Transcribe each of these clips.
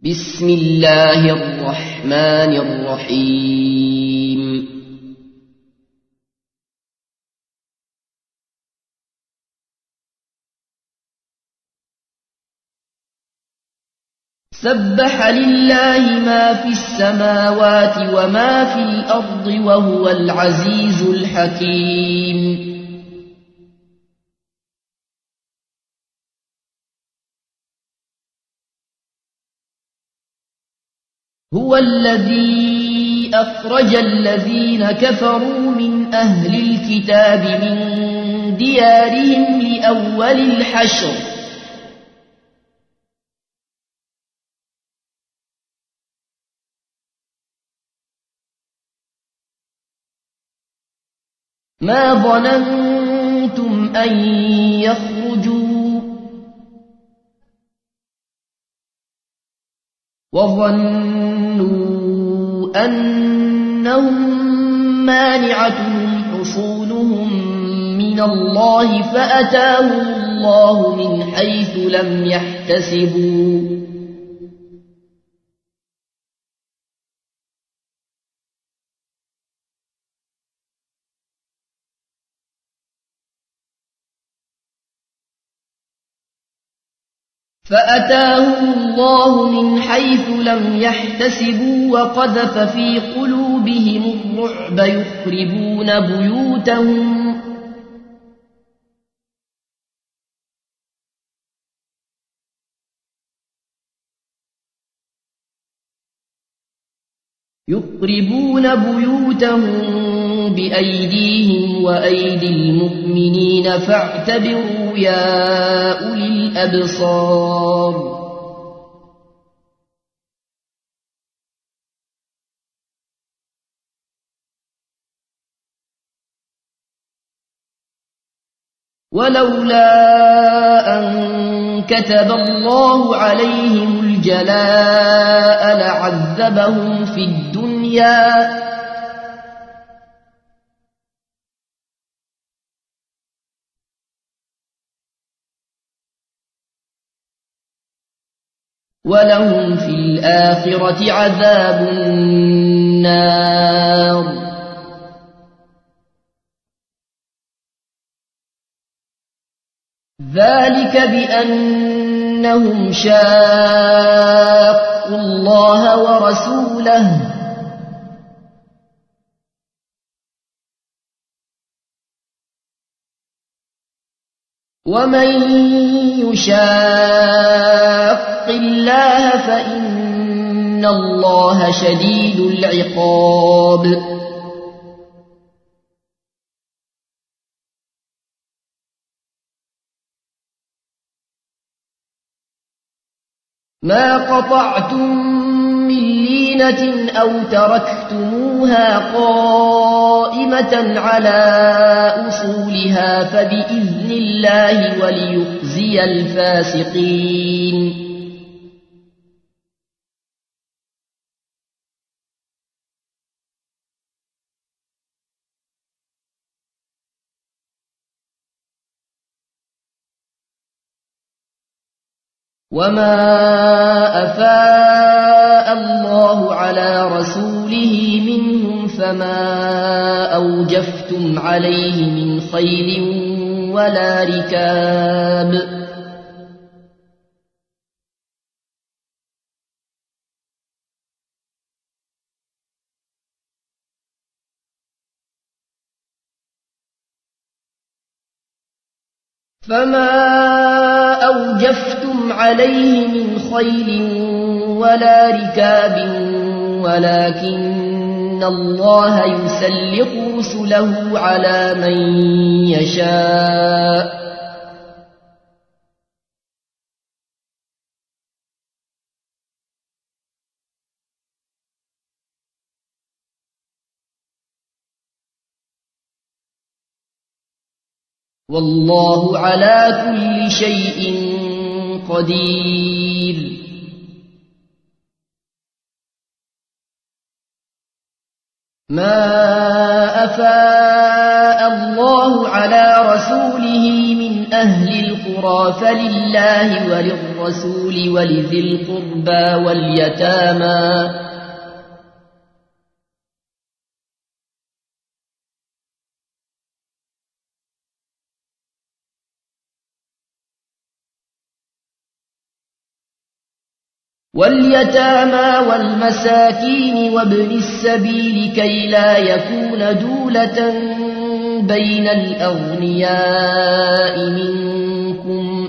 بسم الله الرحمن الرحيم سبح لله ما في السماوات وما في الأرض وهو العزيز الحكيم هو الذي أخرج الذين كفروا من أهل الكتاب من ديارهم لأول الحشر ما ظننتم أن يخرجوا وظنوا أنهم مانعتهم حصونهم من الله فأتاهم الله من حيث لم يحتسبوا وقذف في قلوبهم الرعب يخربون بيوتهم بأيديهم وأيدي المؤمنين فاعتبروا يا أولي الأبصار ولولا أن كتب الله عليهم الجلاء لعذبهم في الدنيا ولهم في الآخرة عذاب النار ذلك بأنهم شاقوا الله ورسوله ومن يشاق الله فإن الله شديد العقاب ما قطعتم من لينة أو تركتموها قائمة على أصولها فبإذن الله وليخزي الفاسقين وما أفاء الله على رسوله منهم فما أوجفتم عليه من خيل ولا ركاب ولكن الله يسلط رسله على من يشاء والله على كل شيء قدير ما أفاء الله على رسوله من أهل القرى فلله وللرسول للرسول ولذي القربى واليتامى والمساكين وابن السبيل كي لا يكون دولة بين الأغنياء منكم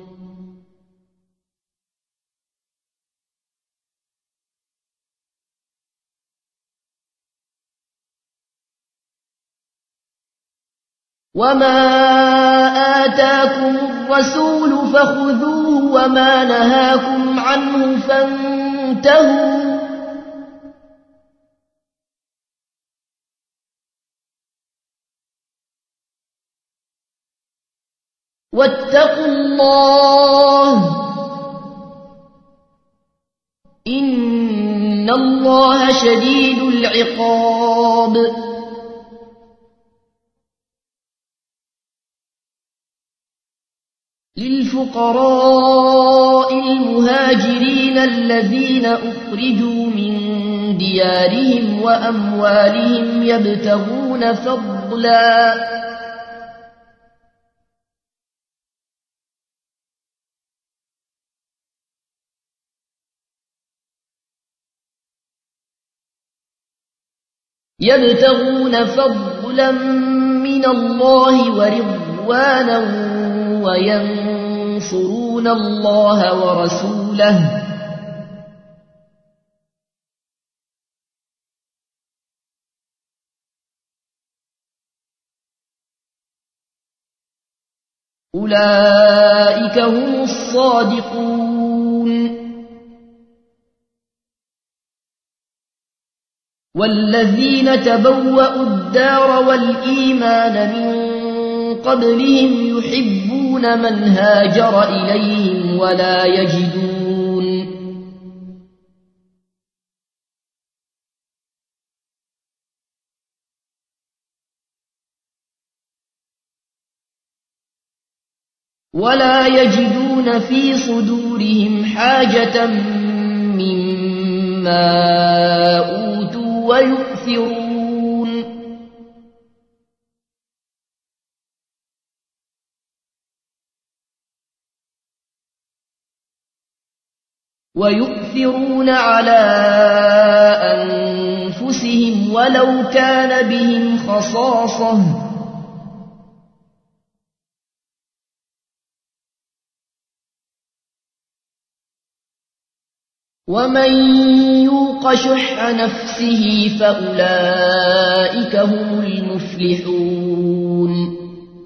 وما آتاكم الرسول فخذوه وما نهاكم عنه فانتهوا واتقوا الله إن الله شديد العقاب للفقراء المهاجرين الذين أخرجوا من ديارهم وأموالهم يبتغون فضلا من الله ورضوانا وينصرون الله ورسوله أولئك هم الصادقون والذين تبوأوا الدار والإيمان من قبلهم يحبون من هاجر إليهم ولا يجدون في صدورهم حاجة مما أوتوا ويؤثرون على أنفسهم ولو كان بهم خصاصة ومن يوق شح نفسه فأولئك هم المفلحون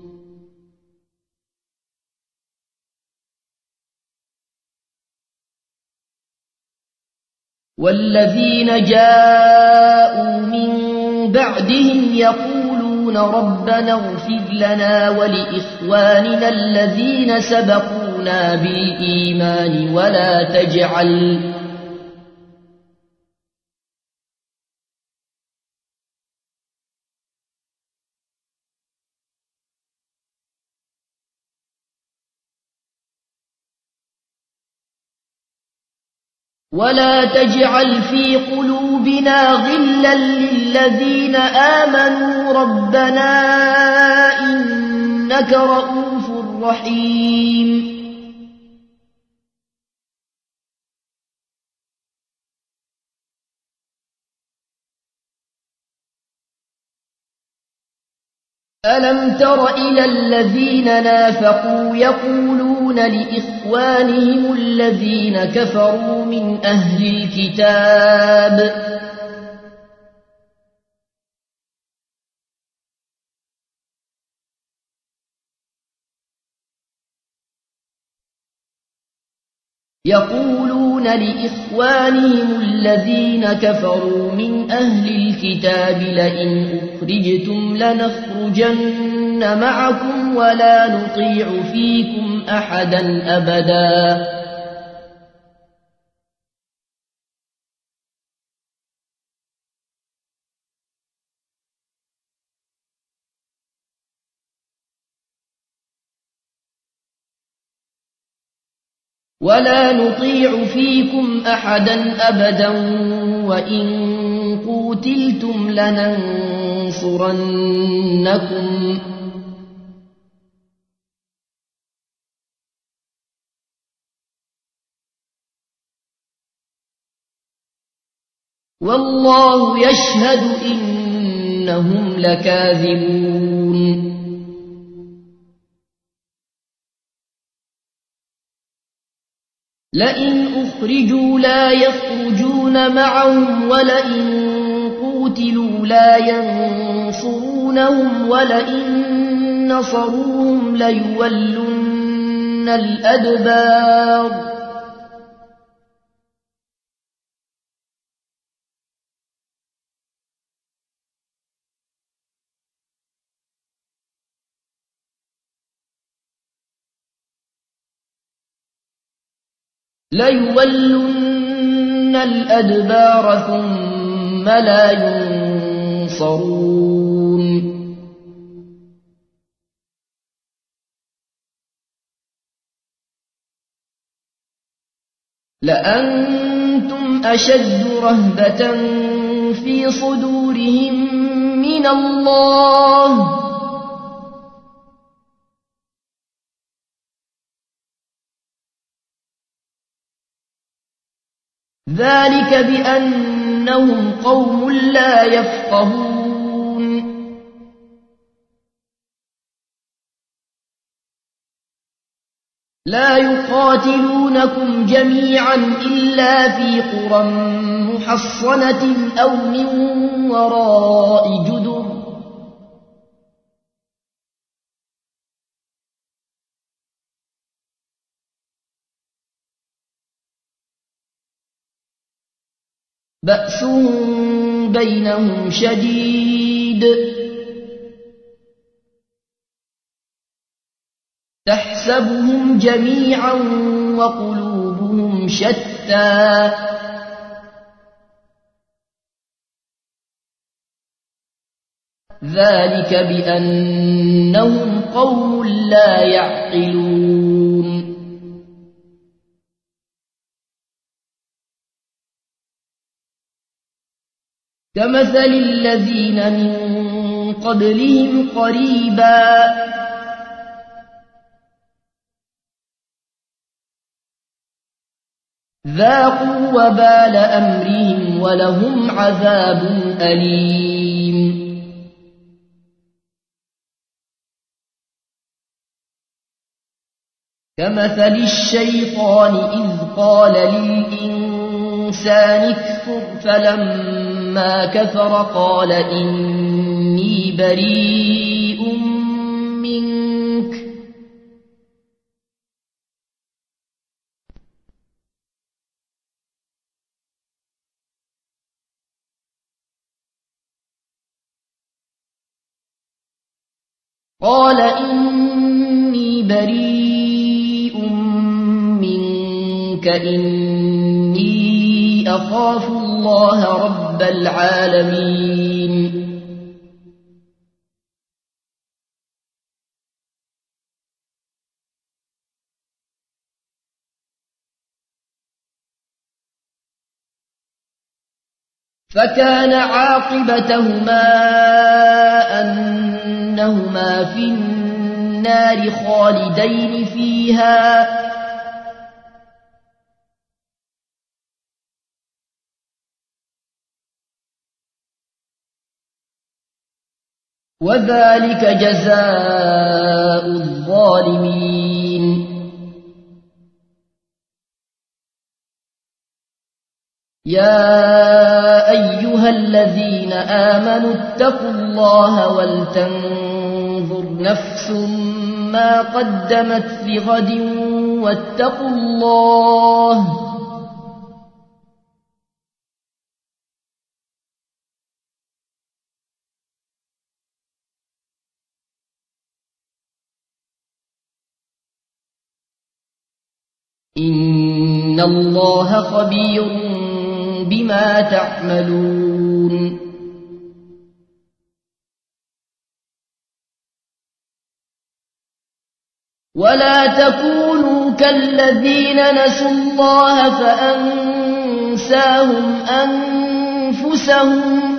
والذين جاءوا من بعدهم يقولون ربنا اغفر لنا ولإخواننا الذين سبقونا بالإيمان ولا تجعل في قلوبنا غلا للذين آمنوا ربنا إنك رؤوف رحيم ألم تر إلى الذين نافقوا يقولون لإخوانهم الذين كفروا من أهل الكتاب لئن أخرجتم لنخرجن معكم ولا نطيع فيكم أحدا أبدا ولا نطيع فيكم أحدا أبدا وإن قوتلتم لننصرنكم والله يشهد إنهم لكاذبون لئن أخرجوا لا يخرجون معهم ولئن قوتلوا لا ينصرونهم ولئن نصروهم ليولن الأدبار ليولن الأدبار ثم لا ينصرون لأنتم أشد رهبة في صدورهم من الله ذلك بأنهم قوم لا يفقهون لا يقاتلونكم جميعا إلا في قرى محصنة أو من وراء جدر بأسهم بينهم شديد تحسبهم جميعا وقلوبهم شتى ذلك بأنهم قوم لا يعقلون كمثل الذين من قبلهم قريبا ذاقوا وبال أمرهم ولهم عذاب أليم كمثل الشيطان إذ قال للإنسان اكفر فلما كفر قال إني بريء منك إني أخاف الله رب العالمين فكان عاقبتهما أنهما في النار خالدين فيها وذلك جزاء الظالمين يا أيها الذين آمنوا اتقوا الله ولتنظر نفس ما قدمت لغد واتقوا الله إن الله خبير بما تعملون ولا تكونوا كالذين نسوا الله فأنساهم أنفسهم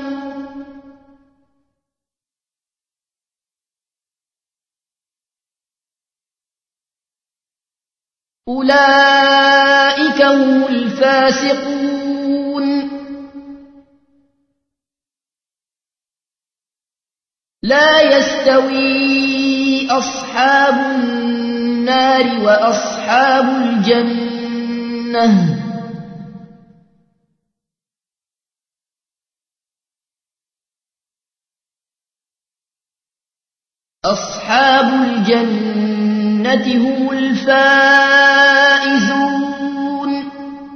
أولئك هم الفاسقون لا يستوي أصحاب النار وأصحاب الجنة أصحاب الجنة هم الفائزون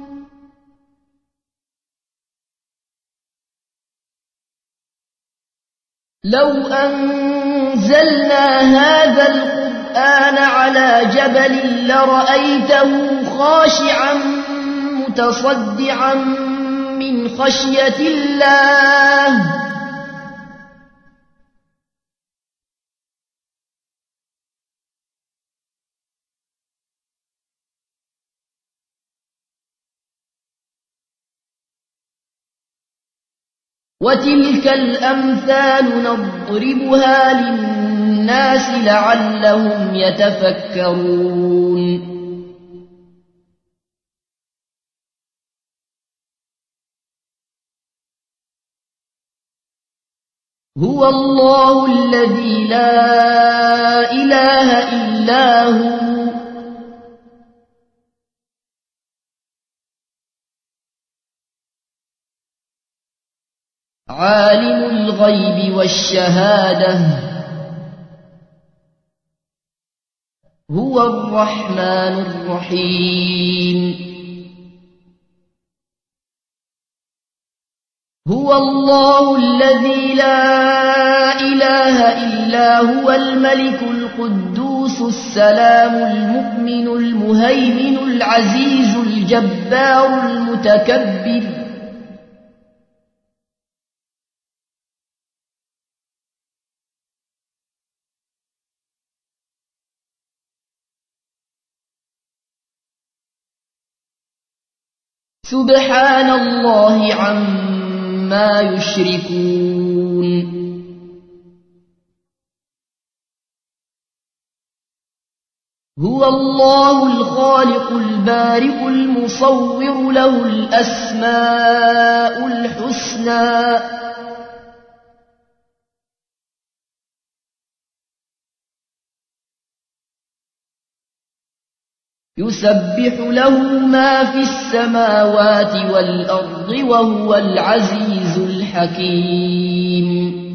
لو أنزلنا هذا القرآن على جبل لرأيته خاشعا متصدعا من خشية الله وتلك الأمثال نضربها للناس لعلهم يتفكرون هو الله الذي لا إله إلا هو عالم الغيب والشهادة هو الرحمن الرحيم هو الله الذي لا إله إلا هو الملك القدوس السلام المؤمن المهيمن العزيز الجبار المتكبر سبحان الله عما يشركون هو الله الخالق البارئ المصور له الأسماء الحسنى يسبح له ما في السماوات والأرض وهو العزيز الحكيم